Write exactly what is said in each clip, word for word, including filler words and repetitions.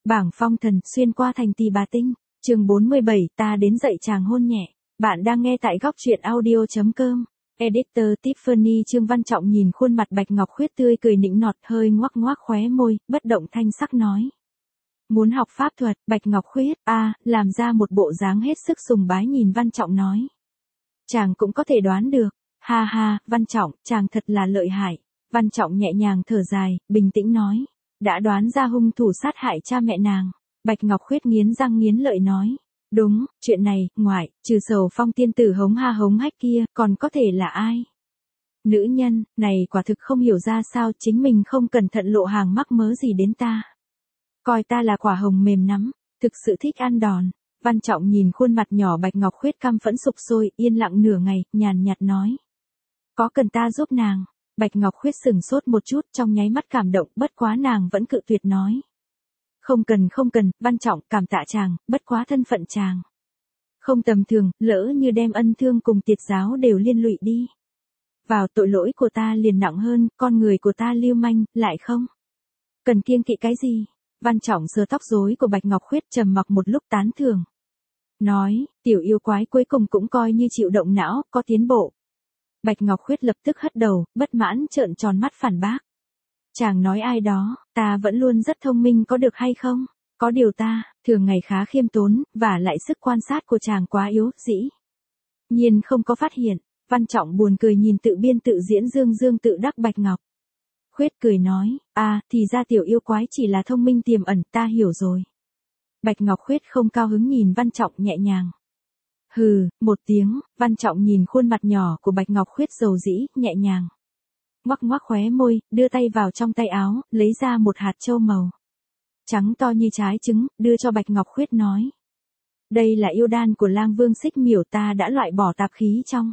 Bảng phong thần xuyên qua thành Tỳ Bà Tinh, chương bốn mươi bảy, ta đến dạy chàng hôn nhẹ. Bạn đang nghe tại góc truyện audio.com. Editor Tiffany. Trương Văn Trọng nhìn khuôn mặt Bạch Ngọc Khuyết tươi cười nịnh nọt, hơi ngoác ngoác khóe môi, bất động thanh sắc nói. Muốn học pháp thuật. Bạch Ngọc Khuyết, a à, làm ra một bộ dáng hết sức sùng bái nhìn Văn Trọng nói. Chàng cũng có thể đoán được. Ha ha, Văn Trọng, chàng thật là lợi hại. Văn Trọng nhẹ nhàng thở dài, bình tĩnh nói. Đã đoán ra hung thủ sát hại cha mẹ nàng. Bạch Ngọc Khuyết nghiến răng nghiến lợi nói. Đúng, chuyện này, ngoại, trừ Sầu Phong tiên tử hống ha hống hách kia, còn có thể là ai? Nữ nhân, này quả thực không hiểu ra sao chính mình không cẩn thận lộ hàng mắc mớ gì đến ta. Coi ta là quả hồng mềm nắm, thực sự thích ăn đòn. Văn Trọng nhìn khuôn mặt nhỏ Bạch Ngọc Khuyết căm phẫn sục sôi, yên lặng nửa ngày, nhàn nhạt nói. Có cần ta giúp nàng? Bạch Ngọc Khuyết sừng sốt một chút, trong nháy mắt cảm động, bất quá nàng vẫn cự tuyệt nói. Không cần không cần, Văn Trọng, cảm tạ chàng, bất quá thân phận chàng. Không tầm thường, lỡ như đem ân thương cùng tiệt giáo đều liên lụy đi. Vào tội lỗi của ta liền nặng hơn, con người của ta lưu manh, lại không. Cần kiêng kỵ cái gì? Văn Trọng sờ tóc rối của Bạch Ngọc Khuyết trầm mặc một lúc tán thưởng. Nói, tiểu yêu quái cuối cùng cũng coi như chịu động não, có tiến bộ. Bạch Ngọc Khuyết lập tức hất đầu, bất mãn trợn tròn mắt phản bác. Chàng nói ai đó, ta vẫn luôn rất thông minh có được hay không? Có điều ta, thường ngày khá khiêm tốn, và lại sức quan sát của chàng quá yếu, dĩ. Nhiên không có phát hiện, Văn Trọng buồn cười nhìn tự biên tự diễn dương dương tự đắc Bạch Ngọc. Khuyết cười nói, à, thì ra tiểu yêu quái chỉ là thông minh tiềm ẩn, ta hiểu rồi. Bạch Ngọc Khuyết không cao hứng nhìn Văn Trọng nhẹ nhàng. Hừ, một tiếng, Văn Trọng nhìn khuôn mặt nhỏ của Bạch Ngọc Khuyết dầu dĩ, nhẹ nhàng. Ngoắc ngoắc khóe môi, đưa tay vào trong tay áo, lấy ra một hạt châu màu. Trắng to như trái trứng, đưa cho Bạch Ngọc Khuyết nói. Đây là yêu đan của Lang Vương Xích Miểu, ta đã loại bỏ tạp khí trong.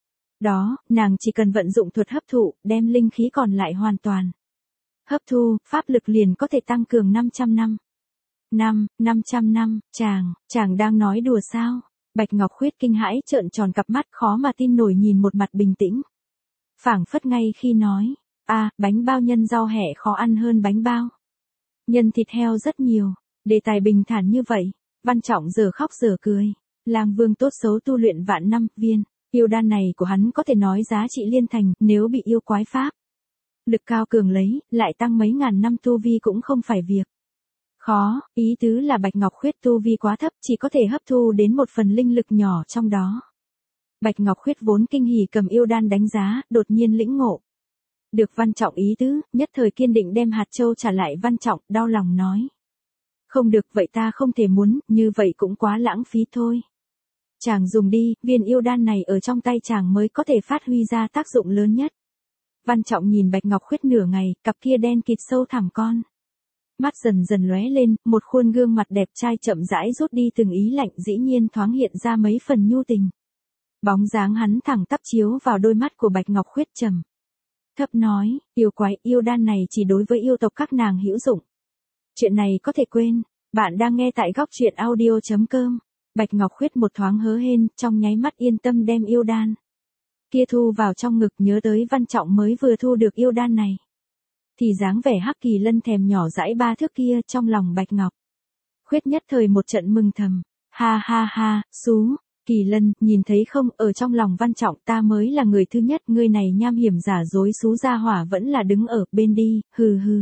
Đó, nàng chỉ cần vận dụng thuật hấp thụ, đem linh khí còn lại hoàn toàn. Hấp thu, pháp lực liền có thể tăng cường năm trăm năm. Năm, năm trăm năm, chàng, chàng đang nói đùa sao? Bạch Ngọc Khuyết kinh hãi trợn tròn cặp mắt khó mà tin nổi nhìn một mặt bình tĩnh. Phảng phất ngay khi nói, a à, bánh bao nhân rau hẹ khó ăn hơn bánh bao. Nhân thịt heo rất nhiều, đề tài bình thản như vậy, Văn Trọng giờ khóc giờ cười. Lang Vương tốt xấu tu luyện vạn năm, viên, yêu đan này của hắn có thể nói giá trị liên thành, nếu bị yêu quái pháp. Lực cao cường lấy, lại tăng mấy ngàn năm tu vi cũng không phải việc. Khó, ý tứ là Bạch Ngọc Khuyết tu vi quá thấp, chỉ có thể hấp thu đến một phần linh lực nhỏ trong đó. Bạch Ngọc Khuyết vốn kinh hỉ cầm yêu đan đánh giá, đột nhiên lĩnh ngộ. Được Văn Trọng ý tứ, nhất thời kiên định đem hạt châu trả lại Văn Trọng, đau lòng nói. Không được, vậy ta không thể muốn, như vậy cũng quá lãng phí thôi. Chàng dùng đi, viên yêu đan này ở trong tay chàng mới có thể phát huy ra tác dụng lớn nhất. Văn Trọng nhìn Bạch Ngọc Khuyết nửa ngày, cặp kia đen kịt sâu thẳm con. Mắt dần dần lóe lên, một khuôn gương mặt đẹp trai chậm rãi rút đi từng ý lạnh, dĩ nhiên thoáng hiện ra mấy phần nhu tình. Bóng dáng hắn thẳng tắp chiếu vào đôi mắt của Bạch Ngọc Khuyết trầm thấp nói, yêu quái, yêu đan này chỉ đối với yêu tộc các nàng hữu dụng. Chuyện này có thể quên, bạn đang nghe tại góc truyện audio.com. Bạch Ngọc Khuyết một thoáng hớ hên, trong nháy mắt yên tâm đem yêu đan kia thu vào trong ngực, nhớ tới Văn Trọng mới vừa thu được yêu đan này. Thì dáng vẻ Hắc Kỳ Lân thèm nhỏ dãi ba thước kia trong lòng Bạch Ngọc Khuyết nhất thời một trận mừng thầm, ha ha ha, xú. Kỳ Lân, nhìn thấy không, ở trong lòng Văn Trọng ta mới là người thứ nhất, ngươi này nham hiểm giả dối xú gia hỏa vẫn là đứng ở bên đi, hừ hừ.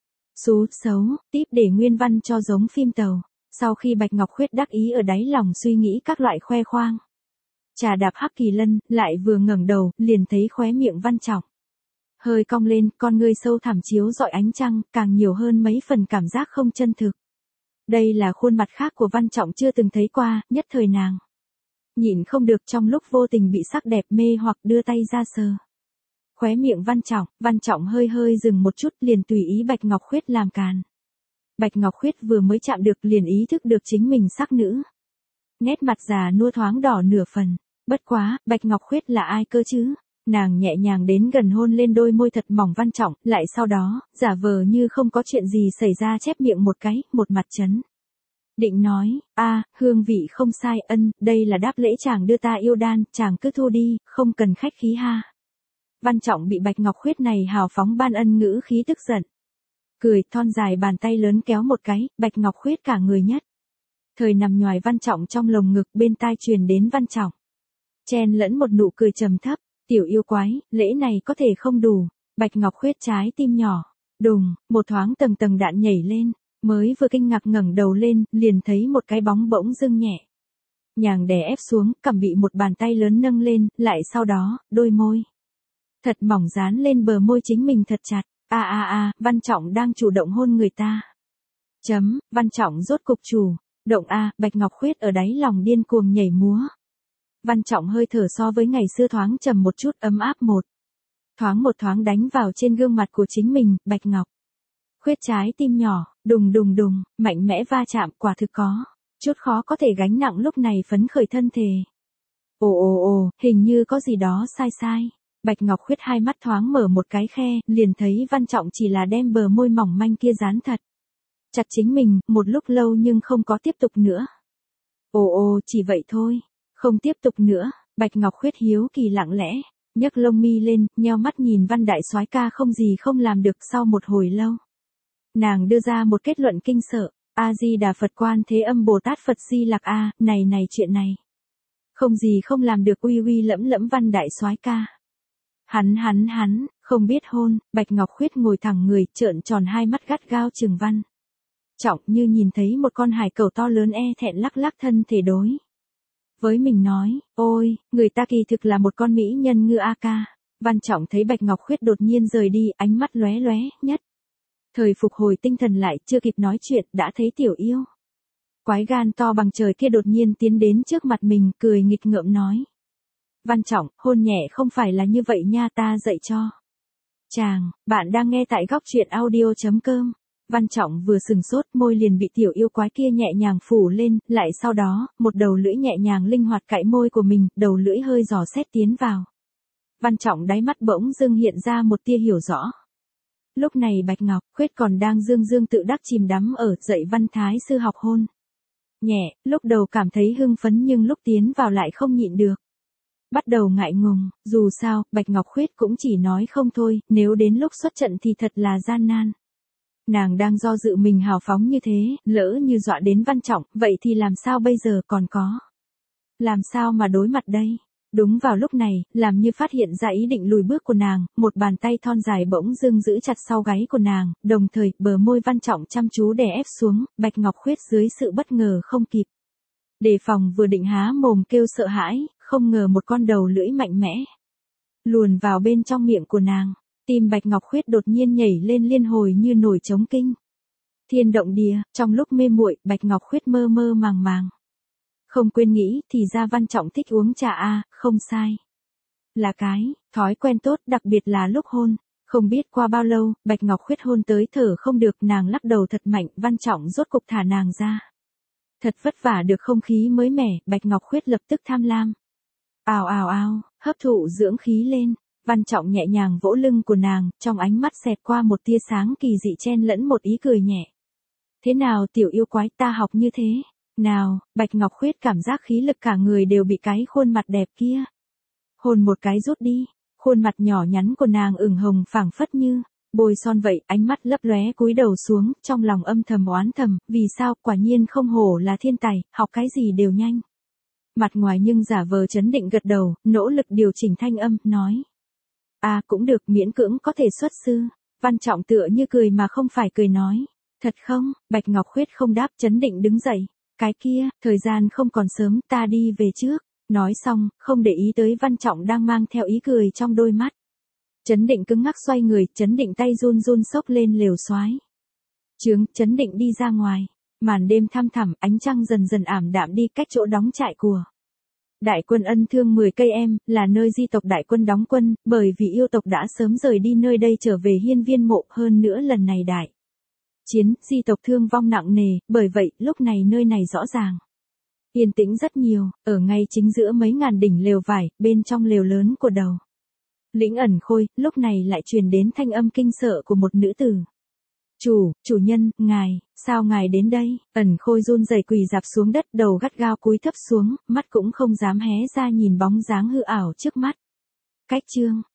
Xú, xấu, tiếp để nguyên văn cho giống phim tàu. Sau khi Bạch Ngọc Khuyết đắc ý ở đáy lòng suy nghĩ các loại khoe khoang. Trà đạp Hắc Kỳ Lân, lại vừa ngẩng đầu, liền thấy khóe miệng Văn Trọng hơi cong lên, con ngươi sâu thẳm chiếu rọi ánh trăng, càng nhiều hơn mấy phần cảm giác không chân thực. Đây là khuôn mặt khác của Văn Trọng chưa từng thấy qua, nhất thời nàng nhịn không được trong lúc vô tình bị sắc đẹp mê hoặc đưa tay ra sờ. Khóe miệng Văn Trọng, Văn Trọng hơi hơi dừng một chút liền tùy ý Bạch Ngọc Khuyết làm càn. Bạch Ngọc Khuyết vừa mới chạm được liền ý thức được chính mình sắc nữ. Nét mặt già nua thoáng đỏ nửa phần, bất quá, Bạch Ngọc Khuyết là ai cơ chứ? Nàng nhẹ nhàng đến gần hôn lên đôi môi thật mỏng Văn Trọng, lại sau đó, giả vờ như không có chuyện gì xảy ra chép miệng một cái, một mặt chấn định nói, a à, hương vị không sai, ân, đây là đáp lễ chàng đưa ta yêu đan, chàng cứ thu đi, không cần khách khí ha. Văn Trọng bị Bạch Ngọc Khuyết này hào phóng ban ân ngữ khí tức giận. cười, thon dài bàn tay lớn kéo một cái, Bạch Ngọc Khuyết cả người nhất. Thời nằm nhoài Văn Trọng trong lồng ngực, bên tai truyền đến Văn Trọng. Chen lẫn một nụ cười trầm thấp, tiểu yêu quái, lễ này có thể không đủ. Bạch Ngọc Khuyết trái tim nhỏ, đùng, một thoáng tầng tầng đạn nhảy lên, mới vừa kinh ngạc ngẩng đầu lên, liền thấy một cái bóng bỗng dưng nhẹ nhàng đè ép xuống, cằm bị một bàn tay lớn nâng lên, lại sau đó, đôi môi thật mỏng dán lên bờ môi chính mình thật chặt. A a a, Văn Trọng đang chủ động hôn người ta. Chấm, Văn Trọng rốt cục chủ động a, Bạch Ngọc Khuyết ở đáy lòng điên cuồng nhảy múa. Văn Trọng hơi thở so với ngày xưa thoáng trầm một chút, ấm áp một thoáng một thoáng đánh vào trên gương mặt của chính mình. Bạch Ngọc Khuyết trái tim nhỏ, đùng đùng đùng, mạnh mẽ va chạm, quả thực có chút khó có thể gánh nặng, lúc này phấn khởi thân thể. Ồ ồ ồ, hình như có gì đó sai sai. Bạch Ngọc Khuyết hai mắt thoáng mở một cái khe, liền thấy Văn Trọng chỉ là đem bờ môi mỏng manh kia dán thật chặt chính mình, một lúc lâu nhưng không có tiếp tục nữa. Ồ ồ, chỉ vậy thôi, không tiếp tục nữa. Bạch Ngọc Khuyết hiếu kỳ lặng lẽ nhấc lông mi lên, nheo mắt nhìn Văn đại soái ca không gì không làm được. Sau một hồi lâu, nàng đưa ra một kết luận kinh sợ. A Di Đà Phật, Quan Thế Âm Bồ Tát, Phật Di Lặc a, này này chuyện này không gì không làm được, uy uy lẫm lẫm Văn đại soái ca. Hắn hắn hắn, không biết hôn. Bạch Ngọc Khuyết ngồi thẳng người, trợn tròn hai mắt gắt gao chừng Văn Trọng, như nhìn thấy một con hải cẩu to lớn, e thẹn lắc lắc thân thể đối với mình nói, ôi, người ta kỳ thực là một con mỹ nhân ngư a ca. Văn Trọng thấy Bạch Ngọc Khuyết đột nhiên rời đi, ánh mắt lóe lóe, nhất thời phục hồi tinh thần lại, chưa kịp nói chuyện, đã thấy tiểu yêu quái gan to bằng trời kia đột nhiên tiến đến trước mặt mình, cười nghịch ngợm nói. Văn Trọng, hôn nhẹ không phải là như vậy nha, ta dạy cho. Chàng, bạn đang nghe tại góc truyện audio chấm com. Văn Trọng vừa sừng sốt, môi liền bị tiểu yêu quái kia nhẹ nhàng phủ lên, lại sau đó, một đầu lưỡi nhẹ nhàng linh hoạt cạy môi của mình, đầu lưỡi hơi dò xét tiến vào. Văn Trọng đáy mắt bỗng dưng hiện ra một tia hiểu rõ. Lúc này Bạch Ngọc Khuyết còn đang dương dương tự đắc chìm đắm ở dạy Văn Thái sư học hôn nhẹ, lúc đầu cảm thấy hưng phấn nhưng lúc tiến vào lại không nhịn được. Bắt đầu ngại ngùng, dù sao, Bạch Ngọc Khuyết cũng chỉ nói không thôi, nếu đến lúc xuất trận thì thật là gian nan. Nàng đang do dự mình hào phóng như thế, lỡ như dọa đến Văn Trọng, vậy thì làm sao bây giờ, còn có làm sao mà đối mặt đây? Đúng vào lúc này, làm như phát hiện ra ý định lùi bước của nàng, một bàn tay thon dài bỗng dưng giữ chặt sau gáy của nàng, đồng thời, bờ môi Văn Trọng chăm chú đè ép xuống. Bạch Ngọc Khuyết dưới sự bất ngờ không kịp đề phòng vừa định há mồm kêu sợ hãi, không ngờ một con đầu lưỡi mạnh mẽ luồn vào bên trong miệng của nàng. Tim Bạch Ngọc Khuyết đột nhiên nhảy lên liên hồi như nổi trống kinh thiên động địa. Trong lúc mê muội, Bạch Ngọc Khuyết mơ mơ màng màng không quên nghĩ, thì ra Văn Trọng thích uống trà a, không sai, là cái thói quen tốt, đặc biệt là lúc hôn. Không biết qua bao lâu, Bạch Ngọc Khuyết hôn tới thở không được, nàng lắc đầu thật mạnh, Văn Trọng rốt cục thả nàng ra. Thật vất vả được không khí mới mẻ, Bạch Ngọc Khuyết lập tức tham lam. Ào ào ào, hấp thụ dưỡng khí lên. Văn Trọng nhẹ nhàng vỗ lưng của nàng, trong ánh mắt xẹt qua một tia sáng kỳ dị chen lẫn một ý cười nhẹ. Thế nào tiểu yêu quái, ta học như thế nào? Bạch Ngọc Khuyết cảm giác khí lực cả người đều bị cái khuôn mặt đẹp kia hôn một cái rút đi. Khuôn mặt nhỏ nhắn của nàng ửng hồng phảng phất như bôi son vậy, ánh mắt lấp lóe, cúi đầu xuống, trong lòng âm thầm oán thầm, vì sao, quả nhiên không hổ là thiên tài, học cái gì đều nhanh. Mặt ngoài nhưng giả vờ trấn định gật đầu, nỗ lực điều chỉnh thanh âm, nói. À cũng được, miễn cưỡng có thể xuất sư. Văn Trọng tựa như cười mà không phải cười nói. Thật không? Bạch Ngọc Khuyết không đáp, trấn định đứng dậy. Cái kia, thời gian không còn sớm, ta đi về trước. Nói xong, không để ý tới Văn Trọng đang mang theo ý cười trong đôi mắt. Trấn định cứng ngắc xoay người, trấn định tay run run xốc lên lều xoái trướng, trấn định đi ra ngoài. Màn đêm thăm thẳm, ánh trăng dần dần ảm đạm đi, cách chỗ đóng trại của Đại quân Ân Thương mười cây em, là nơi di tộc đại quân đóng quân, bởi vì yêu tộc đã sớm rời đi nơi đây trở về Hiên Viên Mộ, hơn nữa lần này đại chiến, di tộc thương vong nặng nề, bởi vậy, lúc này nơi này rõ ràng yên tĩnh rất nhiều, ở ngay chính giữa mấy ngàn đỉnh lều vải, bên trong lều lớn của đầu Lĩnh Ẩn Khôi, lúc này lại truyền đến thanh âm kinh sợ của một nữ tử. Chủ, chủ nhân, ngài, sao ngài đến đây? Ẩn Khôi run rẩy quỳ dạp xuống đất, đầu gắt gao cúi thấp xuống, mắt cũng không dám hé ra nhìn bóng dáng hư ảo trước mắt. Cách chương